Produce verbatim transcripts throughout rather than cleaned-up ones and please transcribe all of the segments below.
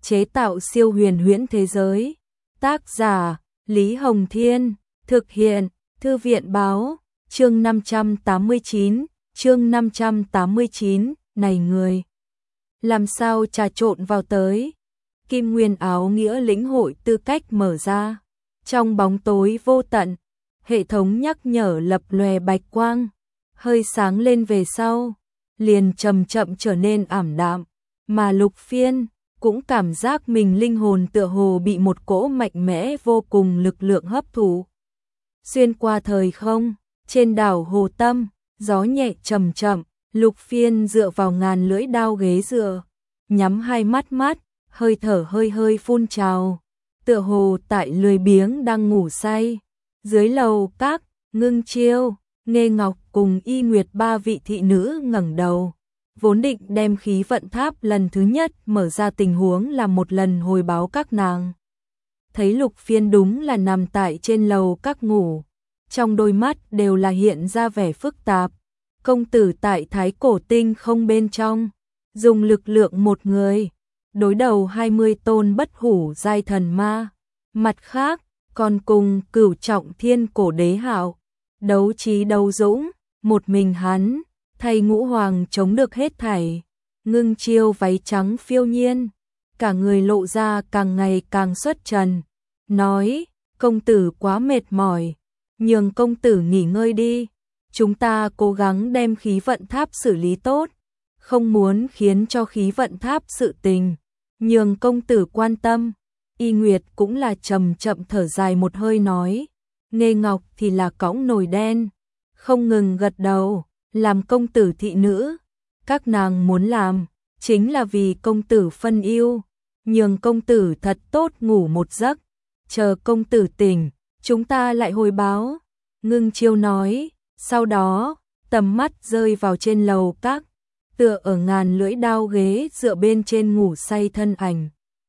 chế tạo siêu huyền huyễn thế giới. Tác giả Lý Hồng Thiên, thực hiện Thư viện Báo, chương năm trăm tám mươi chín, chương năm trăm tám mươi chín, này người, làm sao trà trộn vào tới? Kim Nguyên áo nghĩa lĩnh hội tư cách mở ra, trong bóng tối vô tận, hệ thống nhắc nhở lập lòe bạch quang, hơi sáng lên về sau, liền chậm chậm trở nên ảm đạm, mà Lục Phiên cũng cảm giác mình linh hồn tựa hồ bị một cỗ mạnh mẽ vô cùng lực lượng hấp thụ. Xuyên qua thời không, trên đảo Hồ Tâm, gió nhẹ chậm chậm, Lục Phiên dựa vào ngàn lưỡi đao ghế dựa, nhắm hai mắt mắt, hơi thở hơi hơi phun trào, tựa hồ tại lười biếng đang ngủ say. Dưới lầu các, Ngưng Chiêu, Nghê Ngọc cùng Y Nguyệt ba vị thị nữ ngẩng đầu, vốn định đem khí vận tháp lần thứ nhất mở ra tình huống là một lần hồi báo các nàng. Thấy Lục Phiên đúng là nằm tại trên lầu các ngủ, trong đôi mắt đều là hiện ra vẻ phức tạp. Công tử tại Thái Cổ Tinh không bên trong, dùng lực lượng một người, đối đầu hai mươi tôn bất hủ giai thần ma. Mặt khác, còn cùng Cửu Trọng Thiên Cổ Đế Hạo, đấu trí đấu dũng, một mình hắn, thay Ngũ Hoàng chống được hết thảy. Ngưng Chiêu váy trắng phiêu nhiên, cả người lộ ra càng ngày càng xuất trần, nói, công tử quá mệt mỏi, nhường công tử nghỉ ngơi đi. Chúng ta cố gắng đem khí vận tháp xử lý tốt, không muốn khiến cho khí vận tháp sự tình, nhường công tử quan tâm. Y Nguyệt cũng là chậm chậm thở dài một hơi nói, Nghê Ngọc thì là cõng nồi đen, không ngừng gật đầu, làm công tử thị nữ. Các nàng muốn làm, chính là vì công tử phân ưu, nhường công tử thật tốt ngủ một giấc, chờ công tử tỉnh, chúng ta lại hồi báo. Ngưng Chiêu nói. Sau đó, tầm mắt rơi vào trên lầu các, tựa ở ngàn lưỡi đao ghế dựa bên trên ngủ say thân ảnh.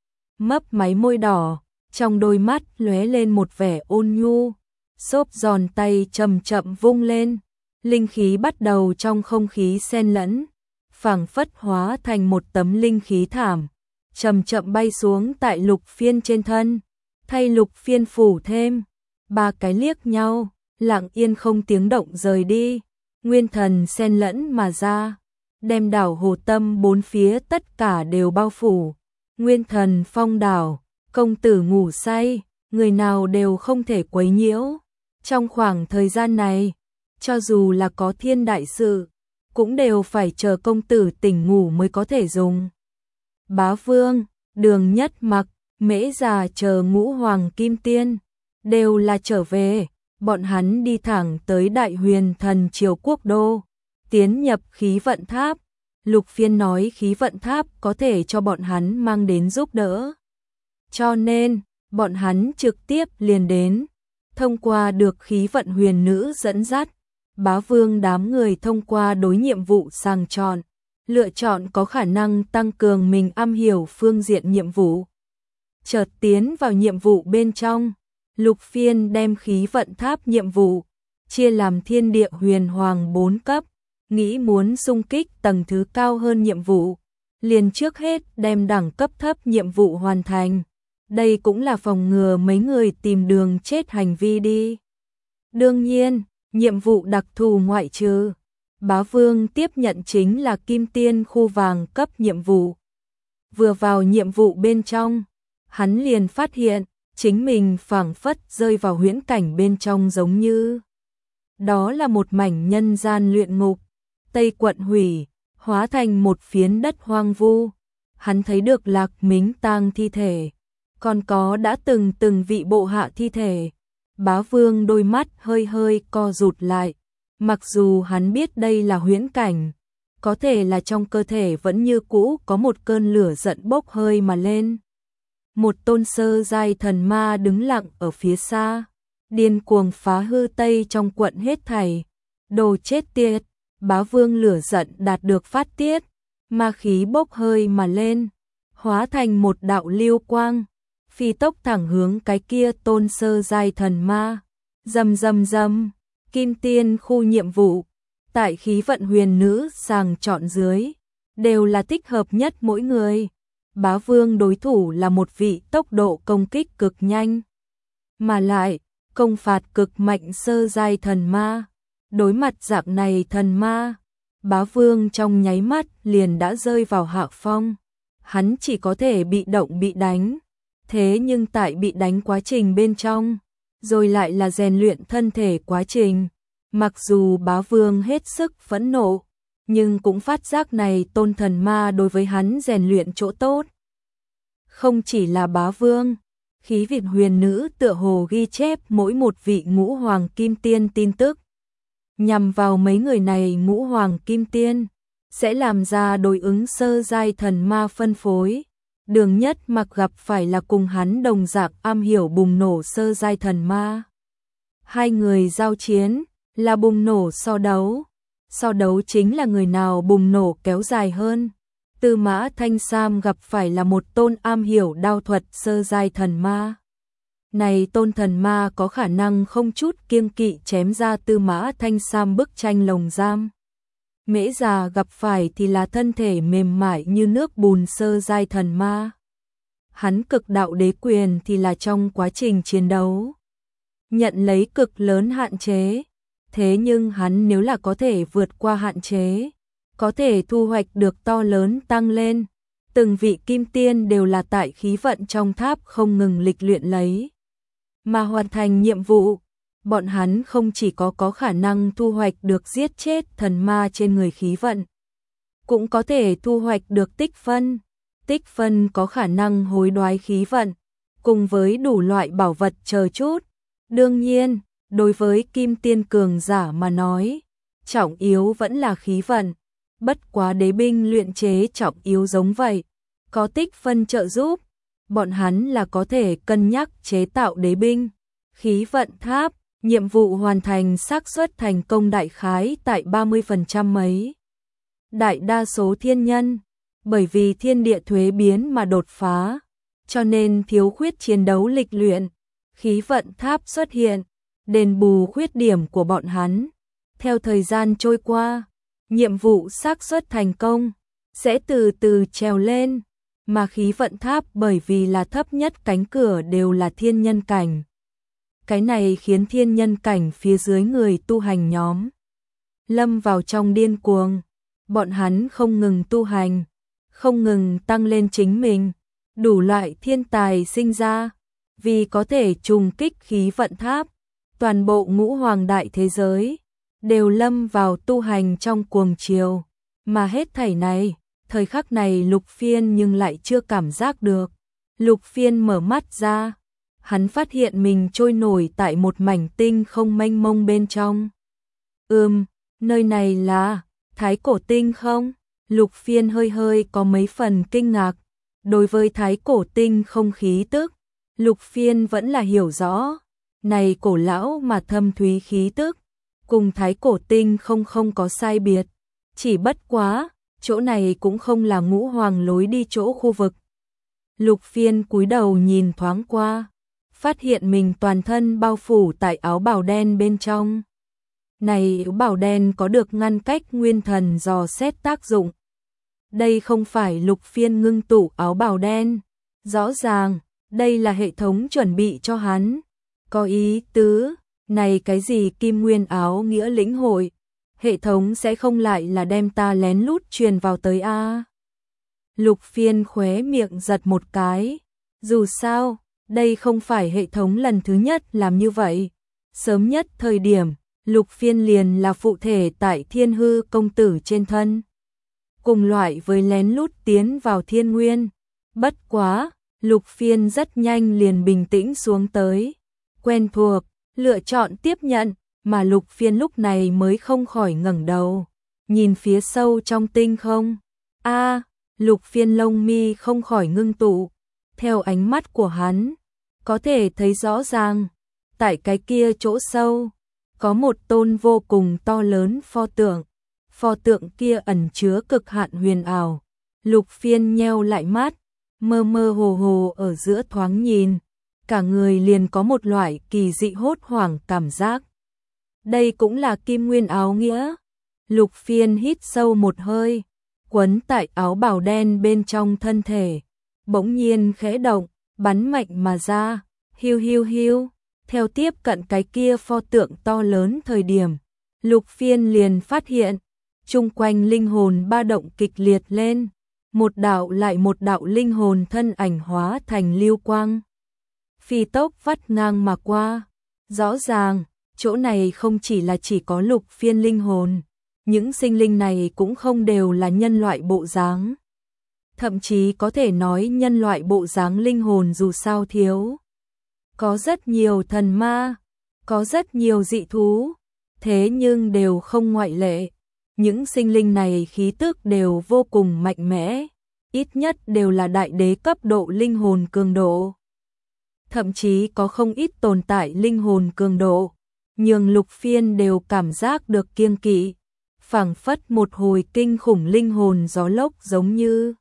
Mấp máy môi đỏ, trong đôi mắt lóe lên một vẻ ôn nhu, xốp giòn tay chậm chậm vung lên, linh khí bắt đầu trong không khí xen lẫn, phảng phất hóa thành một tấm linh khí thảm, chậm chậm bay xuống tại Lục Phiên trên thân, thay Lục Phiên phủ thêm. Ba cái liếc nhau, lặng yên không tiếng động rời đi, nguyên thần xen lẫn mà ra, đem đảo Hồ Tâm bốn phía tất cả đều bao phủ. Nguyên thần phong đảo, công tử ngủ say, người nào đều không thể quấy nhiễu. Trong khoảng thời gian này, cho dù là có thiên đại sự, cũng đều phải chờ công tử tỉnh ngủ mới có thể dùng. Bá Vương, Đường Nhất Mặc, Mễ Già chờ Ngũ Hoàng Kim Tiên, đều là trở về. Bọn hắn đi thẳng tới Đại Huyền Thần Triều Quốc Đô, tiến nhập khí vận tháp. Lục Phiên nói khí vận tháp có thể cho bọn hắn mang đến giúp đỡ. Cho nên, bọn hắn trực tiếp liền đến. Thông qua được khí vận huyền nữ dẫn dắt, Bá Vương đám người thông qua đối nhiệm vụ sàng chọn, lựa chọn có khả năng tăng cường mình am hiểu phương diện nhiệm vụ. Chợt tiến vào nhiệm vụ bên trong. Lục Phiên đem khí vận tháp nhiệm vụ chia làm thiên địa huyền hoàng bốn cấp, nghĩ muốn xung kích tầng thứ cao hơn nhiệm vụ, liền trước hết đem đẳng cấp thấp nhiệm vụ hoàn thành. Đây cũng là phòng ngừa mấy người tìm đường chết hành vi đi. Đương nhiên, nhiệm vụ đặc thù ngoại trừ, Bá Vương tiếp nhận chính là Kim Tiên khu vàng cấp nhiệm vụ. Vừa vào nhiệm vụ bên trong, hắn liền phát hiện chính mình phảng phất rơi vào huyễn cảnh bên trong, giống như đó là một mảnh nhân gian luyện ngục, Tây quận hủy, hóa thành một phiến đất hoang vu. Hắn thấy được Lạc Mính tang thi thể, còn có đã từng từng vị bộ hạ thi thể. Bá Vương đôi mắt hơi hơi co rụt lại, mặc dù hắn biết đây là huyễn cảnh, có thể là trong cơ thể vẫn như cũ có một cơn lửa giận bốc hơi mà lên. Một tôn sơ giai thần ma đứng lặng ở phía xa, điên cuồng phá hư Tây trong quận hết thảy. Đồ chết tiệt, Bá Vương lửa giận đạt được phát tiết, ma khí bốc hơi mà lên, hóa thành một đạo lưu quang, phi tốc thẳng hướng cái kia tôn sơ giai thần ma. Rầm rầm rầm, Kim Tiên khu nhiệm vụ, tại khí vận huyền nữ sàng chọn dưới, đều là thích hợp nhất mỗi người. Bá Vương đối thủ là một vị tốc độ công kích cực nhanh, mà lại công phạt cực mạnh sơ giai thần ma. Đối mặt dạng này thần ma, Bá Vương trong nháy mắt liền đã rơi vào hạ phong. Hắn chỉ có thể bị động bị đánh. Thế nhưng tại bị đánh quá trình bên trong, rồi lại là rèn luyện thân thể quá trình. Mặc dù Bá Vương hết sức phẫn nộ, nhưng cũng phát giác này tôn thần ma đối với hắn rèn luyện chỗ tốt. Không chỉ là Bá Vương, Khí Việt Huyền Nữ tựa hồ ghi chép mỗi một vị ngũ hoàng kim tiên tin tức. Nhằm vào mấy người này ngũ hoàng kim tiên, sẽ làm ra đối ứng sơ giai thần ma phân phối. Đường Nhất Mặc gặp phải là cùng hắn đồng dạng am hiểu bùng nổ sơ giai thần ma. Hai người giao chiến là bùng nổ so đấu. So đấu chính là người nào bùng nổ kéo dài hơn. Tư Mã Thanh Sam gặp phải là một tôn am hiểu đao thuật sơ giai thần ma. Này tôn thần ma có khả năng không chút kiêng kỵ chém ra Tư Mã Thanh Sam bức tranh lồng giam. Mễ Già gặp phải thì là thân thể mềm mại như nước bùn sơ giai thần ma. Hắn cực đạo đế quyền thì là trong quá trình chiến đấu nhận lấy cực lớn hạn chế. Thế nhưng hắn nếu là có thể vượt qua hạn chế, có thể thu hoạch được to lớn tăng lên. Từng vị kim tiên đều là tại khí vận trong tháp không ngừng lịch luyện lấy, mà hoàn thành nhiệm vụ. Bọn hắn không chỉ có có khả năng thu hoạch được giết chết thần ma trên người khí vận, cũng có thể thu hoạch được tích phân. Tích phân có khả năng hối đoái khí vận, cùng với đủ loại bảo vật chờ chút. Đương nhiên, đối với kim tiên cường giả mà nói, trọng yếu vẫn là khí vận. Bất quá đế binh luyện chế trọng yếu giống vậy, có tích phân trợ giúp, bọn hắn là có thể cân nhắc chế tạo đế binh. Khí vận tháp, nhiệm vụ hoàn thành xác suất thành công đại khái tại ba mươi phần trăm mấy. Đại đa số thiên nhân, bởi vì thiên địa thuế biến mà đột phá, cho nên thiếu khuyết chiến đấu lịch luyện. Khí vận tháp xuất hiện, đền bù khuyết điểm của bọn hắn. Theo thời gian trôi qua, nhiệm vụ xác suất thành công sẽ từ từ trèo lên, mà khí vận tháp bởi vì là thấp nhất cánh cửa đều là thiên nhân cảnh. Cái này khiến thiên nhân cảnh phía dưới người tu hành nhóm lâm vào trong điên cuồng. Bọn hắn không ngừng tu hành, không ngừng tăng lên chính mình, đủ loại thiên tài sinh ra, vì có thể trùng kích khí vận tháp. Toàn bộ ngũ hoàng đại thế giới đều lâm vào tu hành trong cuồng chiều, mà hết thảy này, thời khắc này Lục Phiên nhưng lại chưa cảm giác được. Lục Phiên mở mắt ra, hắn phát hiện mình trôi nổi tại một mảnh tinh không mênh mông bên trong. Ừm, nơi này là Thái Cổ Tinh không? Lục Phiên hơi hơi có mấy phần kinh ngạc. Đối với Thái Cổ Tinh không khí tức, Lục Phiên vẫn là hiểu rõ. Này cổ lão mà thâm thúy khí tức, cùng Thái Cổ Tinh không không có sai biệt. Chỉ bất quá, chỗ này cũng không là ngũ hoàng lối đi chỗ khu vực. Lục Phiên cúi đầu nhìn thoáng qua, phát hiện mình toàn thân bao phủ tại áo bào đen bên trong. Này áo bào đen có được ngăn cách nguyên thần dò xét tác dụng. Đây không phải Lục Phiên ngưng tụ áo bào đen, rõ ràng, đây là hệ thống chuẩn bị cho hắn. Có ý tứ, này cái gì kim nguyên áo nghĩa lĩnh hội, hệ thống sẽ không lại là đem ta lén lút truyền vào tới a. Lục Phiên khóe miệng giật một cái, dù sao, đây không phải hệ thống lần thứ nhất làm như vậy. Sớm nhất thời điểm, Lục Phiên liền là phụ thể tại Thiên Hư công tử trên thân. Cùng loại với lén lút tiến vào thiên nguyên. Bất quá, Lục Phiên rất nhanh liền bình tĩnh xuống tới. Quen thuộc, lựa chọn tiếp nhận, mà Lục Phiên lúc này mới không khỏi ngẩng đầu. Nhìn phía sâu trong tinh không. A, Lục Phiên lông mi không khỏi ngưng tụ. Theo ánh mắt của hắn, có thể thấy rõ ràng, tại cái kia chỗ sâu, có một tôn vô cùng to lớn pho tượng. Pho tượng kia ẩn chứa cực hạn huyền ảo. Lục Phiên nheo lại mắt, mơ mơ hồ hồ ở giữa thoáng nhìn, cả người liền có một loại kỳ dị hốt hoảng cảm giác. Đây cũng là kim nguyên áo nghĩa. Lục Phiên hít sâu một hơi, quấn tại áo bào đen bên trong thân thể, bỗng nhiên khẽ động, bắn mạnh mà ra, hiu hiu hiu, theo tiếp cận cái kia pho tượng to lớn thời điểm, Lục Phiên liền phát hiện, chung quanh linh hồn ba động kịch liệt lên, một đạo lại một đạo linh hồn thân ảnh hóa thành lưu quang. Phi tốc vắt ngang mà qua, rõ ràng, chỗ này không chỉ là chỉ có Lục Phiên linh hồn, những sinh linh này cũng không đều là nhân loại bộ dáng. Thậm chí có thể nói nhân loại bộ dáng linh hồn dù sao thiếu. Có rất nhiều thần ma, có rất nhiều dị thú, thế nhưng đều không ngoại lệ. Những sinh linh này khí tức đều vô cùng mạnh mẽ, ít nhất đều là đại đế cấp độ linh hồn cường độ. Thậm chí có không ít tồn tại linh hồn cường độ, nhưng Lục Phiên đều cảm giác được kiêng kỵ, phảng phất một hồi kinh khủng linh hồn gió lốc giống như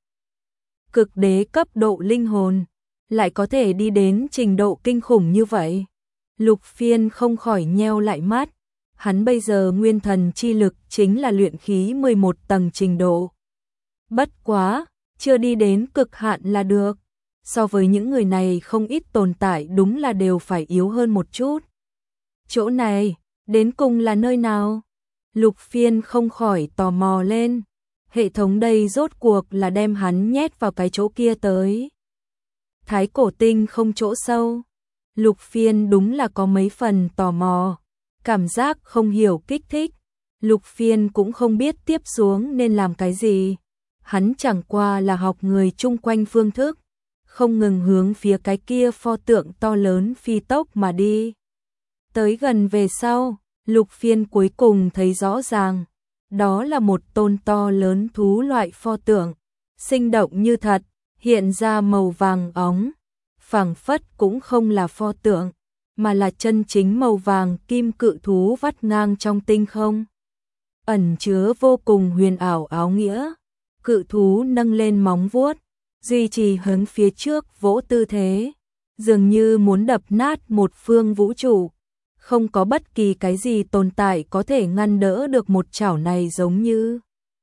cực đế cấp độ linh hồn, lại có thể đi đến trình độ kinh khủng như vậy. Lục Phiên không khỏi nheo lại mắt, hắn bây giờ nguyên thần chi lực chính là luyện khí mười một tầng trình độ. Bất quá, chưa đi đến cực hạn là được. So với những người này không ít tồn tại đúng là đều phải yếu hơn một chút. Chỗ này, đến cùng là nơi nào? Lục Phiên không khỏi tò mò lên. Hệ thống đây rốt cuộc là đem hắn nhét vào cái chỗ kia tới. Thái cổ tinh không chỗ sâu. Lục Phiên đúng là có mấy phần tò mò. Cảm giác không hiểu kích thích. Lục Phiên cũng không biết tiếp xuống nên làm cái gì. Hắn chẳng qua là học người chung quanh phương thức, không ngừng hướng phía cái kia pho tượng to lớn phi tốc mà đi. Tới gần về sau, Lục Phiên cuối cùng thấy rõ ràng, đó là một tôn to lớn thú loại pho tượng, sinh động như thật, hiện ra màu vàng óng, phảng phất cũng không là pho tượng, mà là chân chính màu vàng kim cự thú vắt ngang trong tinh không. Ẩn chứa vô cùng huyền ảo áo nghĩa, cự thú nâng lên móng vuốt, duy trì hướng phía trước vỗ tư thế, dường như muốn đập nát một phương vũ trụ. Không có bất kỳ cái gì tồn tại có thể ngăn đỡ được một chảo này giống như.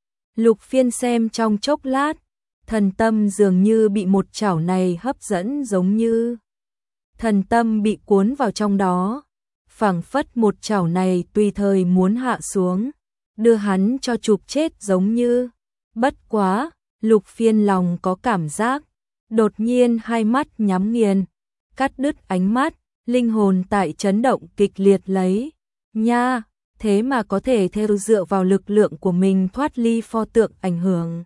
Lục Phiên xem trong chốc lát, thần tâm dường như bị một chảo này hấp dẫn giống như. Thần tâm bị cuốn vào trong đó, phảng phất một chảo này tùy thời muốn hạ xuống, đưa hắn cho chụp chết giống như. Bất quá, Lục Phiên lòng có cảm giác, đột nhiên hai mắt nhắm nghiền, cắt đứt ánh mắt, linh hồn tại chấn động kịch liệt lấy. Nha, thế mà có thể theo dựa vào lực lượng của mình thoát ly pho tượng ảnh hưởng.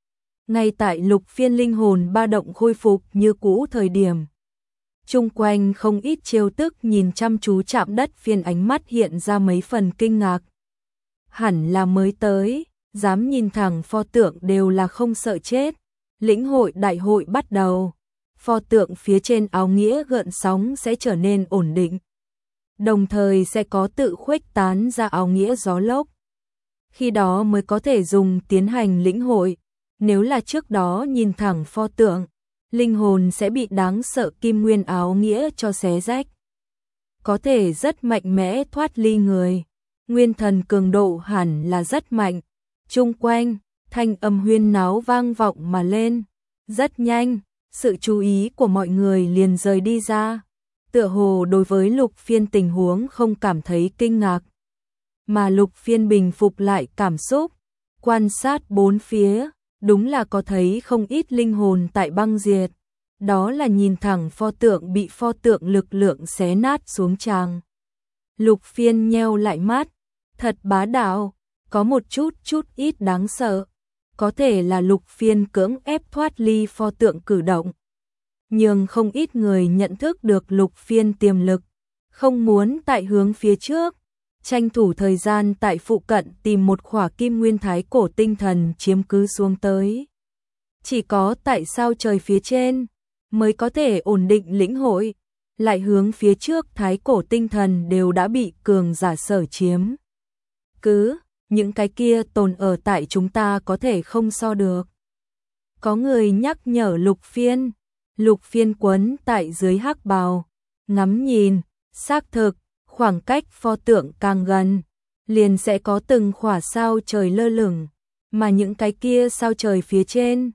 Ngay tại Lục Phiên linh hồn ba động khôi phục như cũ thời điểm, chung quanh không ít chiêu tức nhìn chăm chú chạm đất Phiên ánh mắt hiện ra mấy phần kinh ngạc. Hẳn là mới tới, dám nhìn thẳng pho tượng đều là không sợ chết. Lĩnh hội đại hội bắt đầu, pho tượng phía trên áo nghĩa gợn sóng sẽ trở nên ổn định, đồng thời sẽ có tự khuếch tán ra áo nghĩa gió lốc. Khi đó mới có thể dùng tiến hành lĩnh hội, nếu là trước đó nhìn thẳng pho tượng, linh hồn sẽ bị đáng sợ kim nguyên áo nghĩa cho xé rách. Có thể rất mạnh mẽ thoát ly người, nguyên thần cường độ hẳn là rất mạnh. Chung quanh, thanh âm huyên náo vang vọng mà lên. Rất nhanh, sự chú ý của mọi người liền rời đi ra. Tựa hồ đối với Lục Phiên tình huống không cảm thấy kinh ngạc. Mà Lục Phiên bình phục lại cảm xúc, quan sát bốn phía, đúng là có thấy không ít linh hồn tại băng diệt. Đó là nhìn thẳng pho tượng bị pho tượng lực lượng xé nát xuống tràng. Lục Phiên nheo lại mắt, thật bá đạo. Có một chút chút ít đáng sợ, có thể là Lục Phiên cưỡng ép thoát ly pho tượng cử động. Nhưng không ít người nhận thức được Lục Phiên tiềm lực, không muốn tại hướng phía trước, tranh thủ thời gian tại phụ cận tìm một khỏa kim nguyên thái cổ tinh thần chiếm cứ xuống tới. Chỉ có tại sao trời phía trên mới có thể ổn định lĩnh hội, lại hướng phía trước thái cổ tinh thần đều đã bị cường giả sở chiếm. Cứ những cái kia tồn ở tại chúng ta có thể không so được. Có người nhắc nhở Lục Phiên, Lục Phiên quấn tại dưới hắc bào, ngắm nhìn, xác thực, khoảng cách pho tượng càng gần, liền sẽ có từng khỏa sao trời lơ lửng, mà những cái kia sao trời phía trên,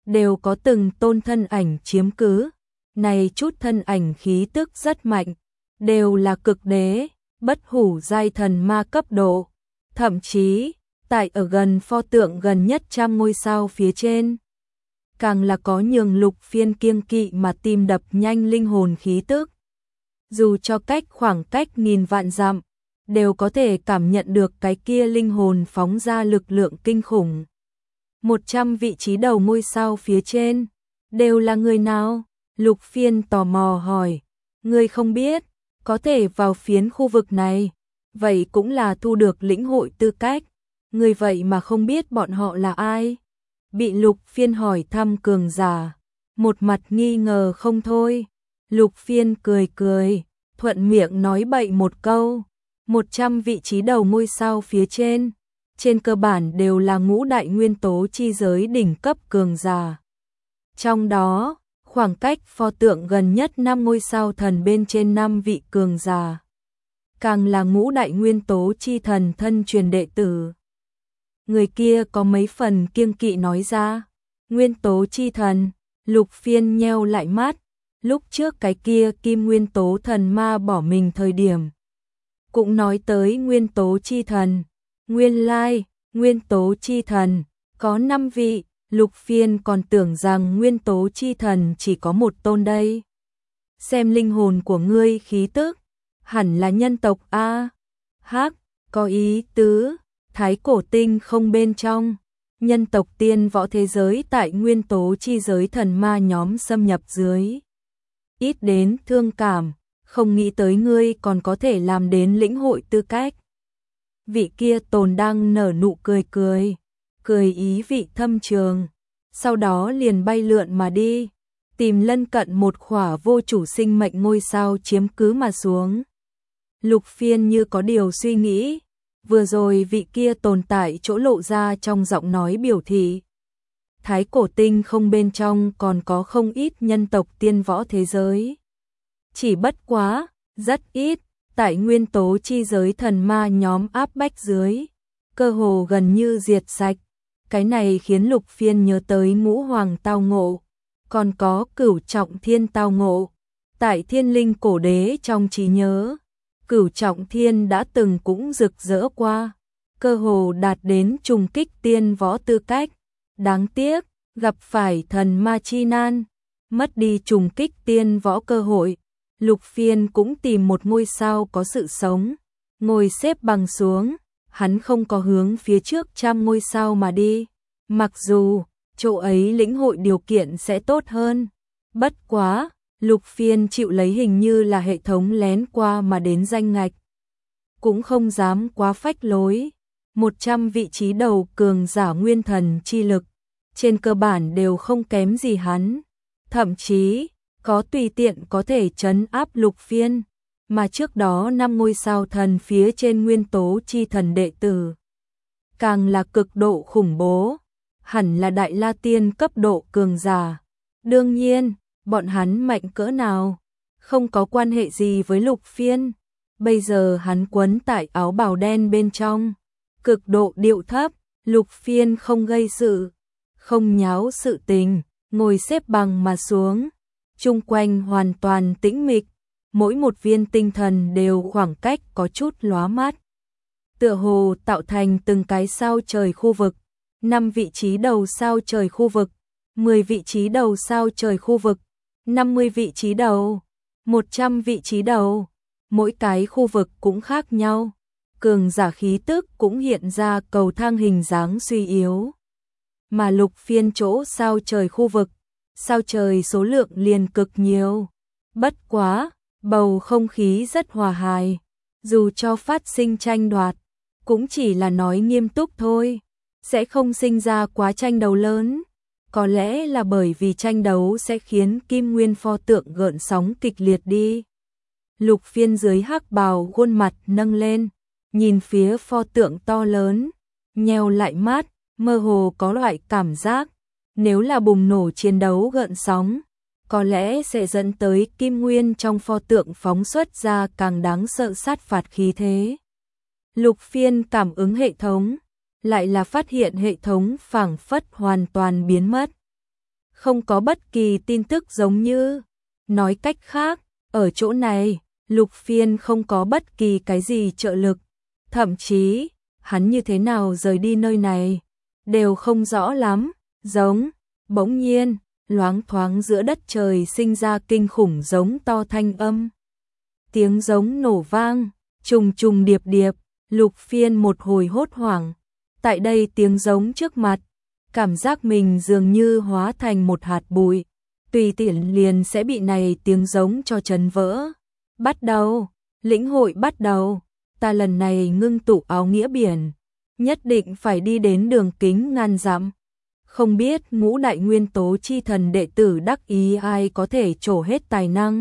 đều có từng tôn thân ảnh chiếm cứ. Này chút thân ảnh khí tức rất mạnh, đều là cực đế, bất hủ giai thần ma cấp độ. Thậm chí, tại ở gần pho tượng gần nhất trăm ngôi sao phía trên, càng là có nhường Lục Phiên kiêng kỵ mà tim đập nhanh linh hồn khí tức. Dù cho cách khoảng cách nghìn vạn dặm, đều có thể cảm nhận được cái kia linh hồn phóng ra lực lượng kinh khủng. Một trăm vị trí đầu ngôi sao phía trên, đều là người nào? Lục Phiên tò mò hỏi. Ngươi không biết, có thể vào phiến khu vực này, vậy cũng là thu được lĩnh hội tư cách. Ngươi vậy mà không biết bọn họ là ai? Bị Lục Phiên hỏi thăm cường giả, một mặt nghi ngờ không thôi. Lục Phiên cười cười, thuận miệng nói bậy một câu. Một trăm vị trí đầu ngôi sao phía trên, trên cơ bản đều là ngũ đại nguyên tố chi giới đỉnh cấp cường giả. Trong đó, khoảng cách pho tượng gần nhất năm ngôi sao thần bên trên năm vị cường giả, càng là ngũ đại nguyên tố chi thần thân truyền đệ tử. Người kia có mấy phần kiêng kỵ nói ra, nguyên tố chi thần. Lục Phiên nheo lại mắt, lúc trước cái kia kim nguyên tố thần ma bỏ mình thời điểm, cũng nói tới nguyên tố chi thần. Nguyên lai, nguyên tố chi thần có năm vị. Lục Phiên còn tưởng rằng nguyên tố chi thần chỉ có một tôn đây. Xem linh hồn của ngươi khí tức, hẳn là nhân tộc a. Hắc, có ý tứ, thái cổ tinh không bên trong, nhân tộc tiên võ thế giới tại nguyên tố chi giới thần ma nhóm xâm nhập dưới. Ít đến thương cảm, không nghĩ tới ngươi còn có thể làm đến lĩnh hội tư cách. Vị kia tồn đang nở nụ cười cười, cười ý vị thâm trường, sau đó liền bay lượn mà đi, tìm lân cận một khỏa vô chủ sinh mệnh ngôi sao chiếm cứ mà xuống. Lục Phiên như có điều suy nghĩ, vừa rồi vị kia tồn tại chỗ lộ ra trong giọng nói biểu thị. Thái cổ tinh không bên trong còn có không ít nhân tộc tiên võ thế giới. Chỉ bất quá, rất ít, tại nguyên tố chi giới thần ma nhóm áp bách dưới, cơ hồ gần như diệt sạch. Cái này khiến Lục Phiên nhớ tới ngũ hoàng tao ngộ, còn có cửu trọng thiên tao ngộ. Tại thiên linh cổ đế trong trí nhớ, cửu trọng thiên đã từng cũng rực rỡ qua, cơ hồ đạt đến trùng kích tiên võ tư cách. Đáng tiếc, gặp phải thần ma chi nan, mất đi trùng kích tiên võ cơ hội. Lục Phiên cũng tìm một ngôi sao có sự sống, ngồi xếp bằng xuống, hắn không có hướng phía trước trăm ngôi sao mà đi. Mặc dù, chỗ ấy lĩnh hội điều kiện sẽ tốt hơn. Bất quá, Lục Phiên chịu lấy hình như là hệ thống lén qua mà đến danh ngạch. Cũng không dám quá phách lối. Một trăm vị trí đầu cường giả nguyên thần chi lực, trên cơ bản đều không kém gì hắn. Thậm chí, có tùy tiện có thể trấn áp Lục Phiên, mà trước đó năm ngôi sao thần phía trên nguyên tố chi thần đệ tử, càng là cực độ khủng bố, hẳn là đại la tiên cấp độ cường giả. Đương nhiên, bọn hắn mạnh cỡ nào, không có quan hệ gì với Lục Phiên. Bây giờ hắn quấn tại áo bào đen bên trong, cực độ điệu thấp. Lục Phiên không gây sự, không nháo sự tình, ngồi xếp bằng mà xuống. Chung quanh hoàn toàn tĩnh mịch, mỗi một viên tinh thần đều khoảng cách có chút lóa mắt. Tựa hồ tạo thành từng cái sao trời khu vực, năm vị trí đầu sao trời khu vực, mười vị trí đầu sao trời khu vực, năm mươi vị trí đầu, một trăm vị trí đầu, mỗi cái khu vực cũng khác nhau. Cường giả khí tức cũng hiện ra cầu thang hình dáng suy yếu. Mà Lục Phiên chỗ sao trời khu vực, sao trời số lượng liền cực nhiều. Bất quá, bầu không khí rất hòa hài, dù cho phát sinh tranh đoạt, cũng chỉ là nói nghiêm túc thôi, sẽ không sinh ra quá tranh đấu lớn. Có lẽ là bởi vì tranh đấu sẽ khiến Kim Nguyên pho tượng gợn sóng kịch liệt đi. Lục Phiên dưới hắc bào khuôn mặt nâng lên, nhìn phía pho tượng to lớn, nheo lại mắt, mơ hồ có loại cảm giác, nếu là bùng nổ chiến đấu gợn sóng, có lẽ sẽ dẫn tới Kim Nguyên trong pho tượng phóng xuất ra càng đáng sợ sát phạt khí thế. Lục Phiên cảm ứng hệ thống, lại là phát hiện hệ thống phảng phất hoàn toàn biến mất. không có bất kỳ tin tức giống như. Nói cách khác, ở chỗ này, Lục Phiên không có bất kỳ cái gì trợ lực, thậm chí, hắn như thế nào rời đi nơi này, đều không rõ lắm, giống, bỗng nhiên, loáng thoáng giữa đất trời sinh ra kinh khủng giống to thanh âm. Tiếng giống nổ vang, trùng trùng điệp điệp, Lục Phiên một hồi hốt hoảng, tại đây tiếng giống trước mặt, cảm giác mình dường như hóa thành một hạt bụi, tùy tiện liền sẽ bị này tiếng giống cho chấn vỡ. Bắt đầu, lĩnh hội bắt đầu, ta lần này ngưng tụ áo nghĩa biển, nhất định phải đi đến đường kính ngàn dặm. Không biết ngũ đại nguyên tố chi thần đệ tử đắc ý ai có thể trổ hết tài năng,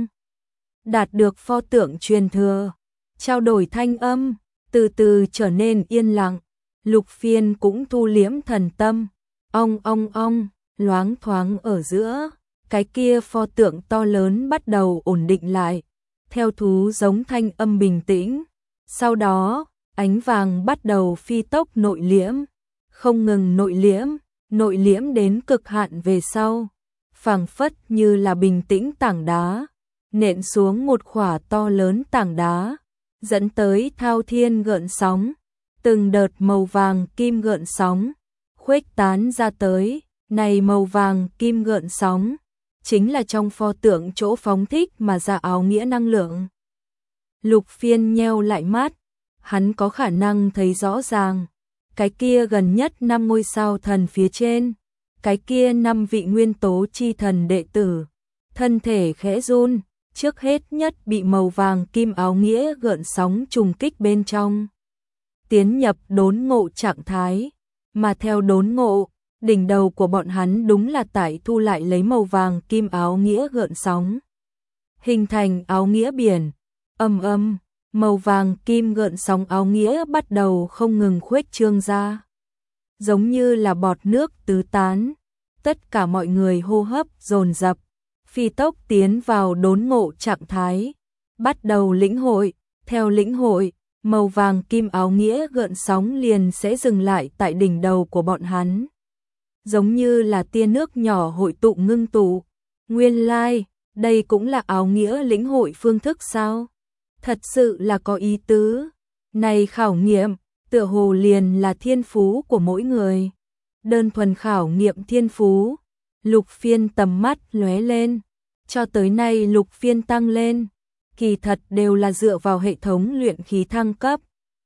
đạt được pho tượng truyền thừa. Trao đổi thanh âm, từ từ trở nên yên lặng, Lục Phiên cũng thu liễm thần tâm. Ong ong ong, loáng thoáng ở giữa, cái kia pho tượng to lớn bắt đầu ổn định lại, theo thú giống thanh âm bình tĩnh. Sau đó, ánh vàng bắt đầu phi tốc nội liễm, không ngừng nội liễm, nội liễm đến cực hạn về sau, phảng phất như là bình tĩnh tảng đá, nện xuống một khỏa to lớn tảng đá, dẫn tới thao thiên gợn sóng, từng đợt màu vàng kim gợn sóng khuếch tán ra tới, này màu vàng kim gợn sóng chính là trong pho tượng chỗ phóng thích mà ra áo nghĩa năng lượng. Lục Phiên nheo lại mắt, hắn có khả năng thấy rõ ràng, cái kia gần nhất năm ngôi sao thần phía trên, cái kia năm vị nguyên tố chi thần đệ tử, thân thể khẽ run, trước hết nhất bị màu vàng kim áo nghĩa gợn sóng trùng kích bên trong, tiến nhập đốn ngộ trạng thái, mà theo đốn ngộ, đỉnh đầu của bọn hắn đúng là tại thu lại lấy màu vàng kim áo nghĩa gợn sóng, hình thành áo nghĩa biển. Âm âm, màu vàng kim gợn sóng áo nghĩa bắt đầu không ngừng khuếch trương ra, giống như là bọt nước tứ tán. Tất cả mọi người hô hấp dồn dập, phi tốc tiến vào đốn ngộ trạng thái, bắt đầu lĩnh hội. Theo lĩnh hội, màu vàng kim áo nghĩa gợn sóng liền sẽ dừng lại tại đỉnh đầu của bọn hắn, giống như là tia nước nhỏ hội tụ ngưng tụ. Nguyên lai, like, đây cũng là áo nghĩa lĩnh hội phương thức sao? Thật sự là có ý tứ. Này khảo nghiệm, tựa hồ liền là thiên phú của mỗi người. Đơn thuần khảo nghiệm thiên phú, Lục Phiên tầm mắt lóe lên. Cho tới nay Lục Phiên tăng lên, kỳ thật đều là dựa vào hệ thống luyện khí thăng cấp.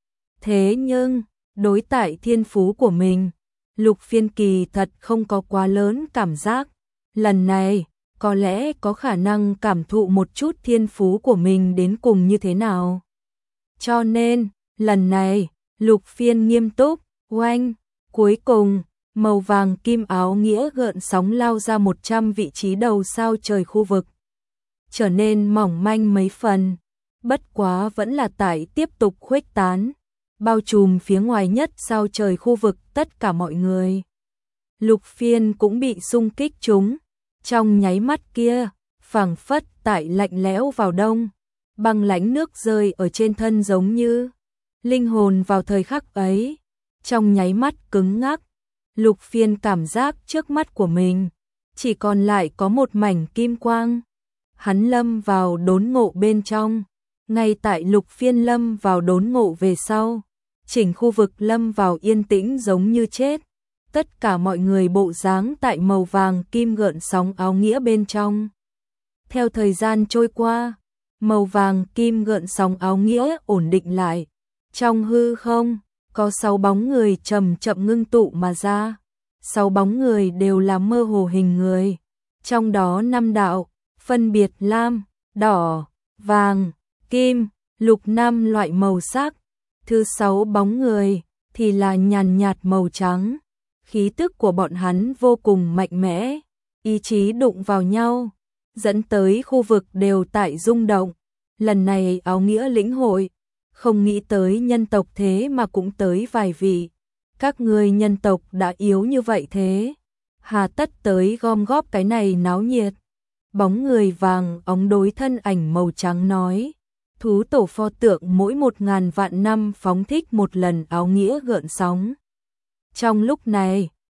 Thế nhưng, đối tại thiên phú của mình, Lục Phiên kỳ thật không có quá lớn cảm giác. Lần này, có lẽ có khả năng cảm thụ một chút thiên phú của mình đến cùng như thế nào. Cho nên, lần này, Lục Phiên nghiêm túc, oanh, cuối cùng, màu vàng kim áo nghĩa gợn sóng lao ra một trăm vị trí đầu sao trời khu vực. Trở nên mỏng manh mấy phần, bất quá vẫn là tại tiếp tục khuếch tán, bao trùm phía ngoài nhất sao trời khu vực tất cả mọi người. Lục Phiên cũng bị xung kích chúng. Trong nháy mắt kia, phảng phất tại lạnh lẽo vào đông, băng lãnh nước rơi ở trên thân giống như linh hồn vào thời khắc ấy, trong nháy mắt cứng ngắc. Lục Phiên cảm giác trước mắt của mình chỉ còn lại có một mảnh kim quang. Hắn lâm vào đốn ngộ bên trong, ngay tại Lục Phiên lâm vào đốn ngộ về sau, chỉnh khu vực lâm vào yên tĩnh giống như chết. Tất cả mọi người bộ dáng tại màu vàng kim gợn sóng áo nghĩa bên trong. Theo thời gian trôi qua, màu vàng kim gợn sóng áo nghĩa ổn định lại. Trong hư không, có sáu bóng người chậm chậm ngưng tụ mà ra. Sáu bóng người đều là mơ hồ hình người. Trong đó năm đạo, phân biệt lam, đỏ, vàng, kim, lục năm loại màu sắc. Thứ sáu bóng người thì là nhàn nhạt màu trắng. Khí tức của bọn hắn vô cùng mạnh mẽ, ý chí đụng vào nhau, dẫn tới khu vực đều tại rung động. Lần này áo nghĩa lĩnh hội, không nghĩ tới nhân tộc thế mà cũng tới vài vị. Các người nhân tộc đã yếu như vậy thế, hà tất tới gom góp cái này náo nhiệt. Bóng người vàng óng đối thân ảnh màu trắng nói, thú tổ pho tượng mỗi một ngàn vạn năm phóng thích một lần áo nghĩa gợn sóng. Trong lúc này,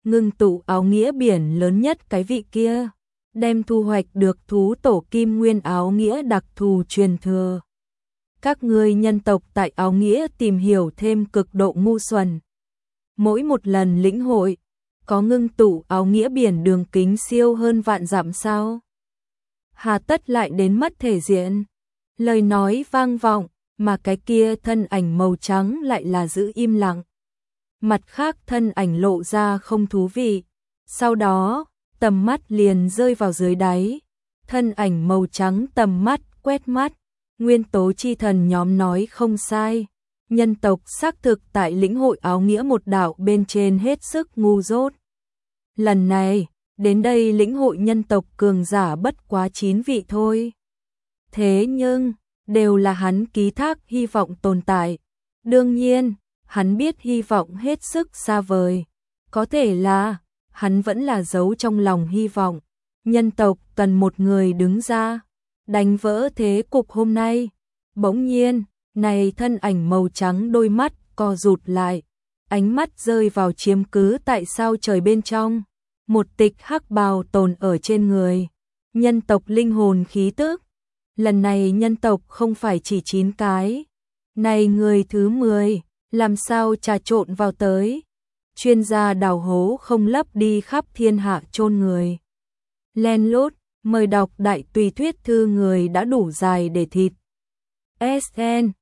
ngưng tụ áo nghĩa biển lớn nhất cái vị kia, đem thu hoạch được thú tổ kim nguyên áo nghĩa đặc thù truyền thừa. Các ngươi nhân tộc tại áo nghĩa tìm hiểu thêm cực độ ngu xuẩn. Mỗi một lần lĩnh hội, có ngưng tụ áo nghĩa biển đường kính siêu hơn vạn dặm sao? Hà tất lại đến mất thể diện. Lời nói vang vọng, mà cái kia thân ảnh màu trắng lại là giữ im lặng. Mặt khác thân ảnh lộ ra không thú vị. Sau đó, tầm mắt liền rơi vào dưới đáy. Thân ảnh màu trắng tầm mắt, quét mắt. Nguyên tố chi thần nhóm nói không sai. Nhân tộc xác thực tại lĩnh hội áo nghĩa một đạo bên trên hết sức ngu dốt. Lần này, đến đây lĩnh hội nhân tộc cường giả bất quá chín vị thôi. Thế nhưng, đều là hắn ký thác hy vọng tồn tại. Đương nhiên, hắn biết hy vọng hết sức xa vời. Có thể là, hắn vẫn là giấu trong lòng hy vọng. Nhân tộc cần một người đứng ra, đánh vỡ thế cục hôm nay. Bỗng nhiên, này thân ảnh màu trắng đôi mắt co rụt lại. Ánh mắt rơi vào chiếm cứ tại sao trời bên trong. Một tịch hắc bào tồn ở trên người. Nhân tộc linh hồn khí tức. Lần này nhân tộc không phải chỉ chín cái. Này người thứ mười, làm sao trà trộn vào tới. Chuyên gia đào hố không lấp đi khắp thiên hạ chôn người. Len lút, mời đọc đại tùy thuyết thư người đã đủ dài để thịt. ét en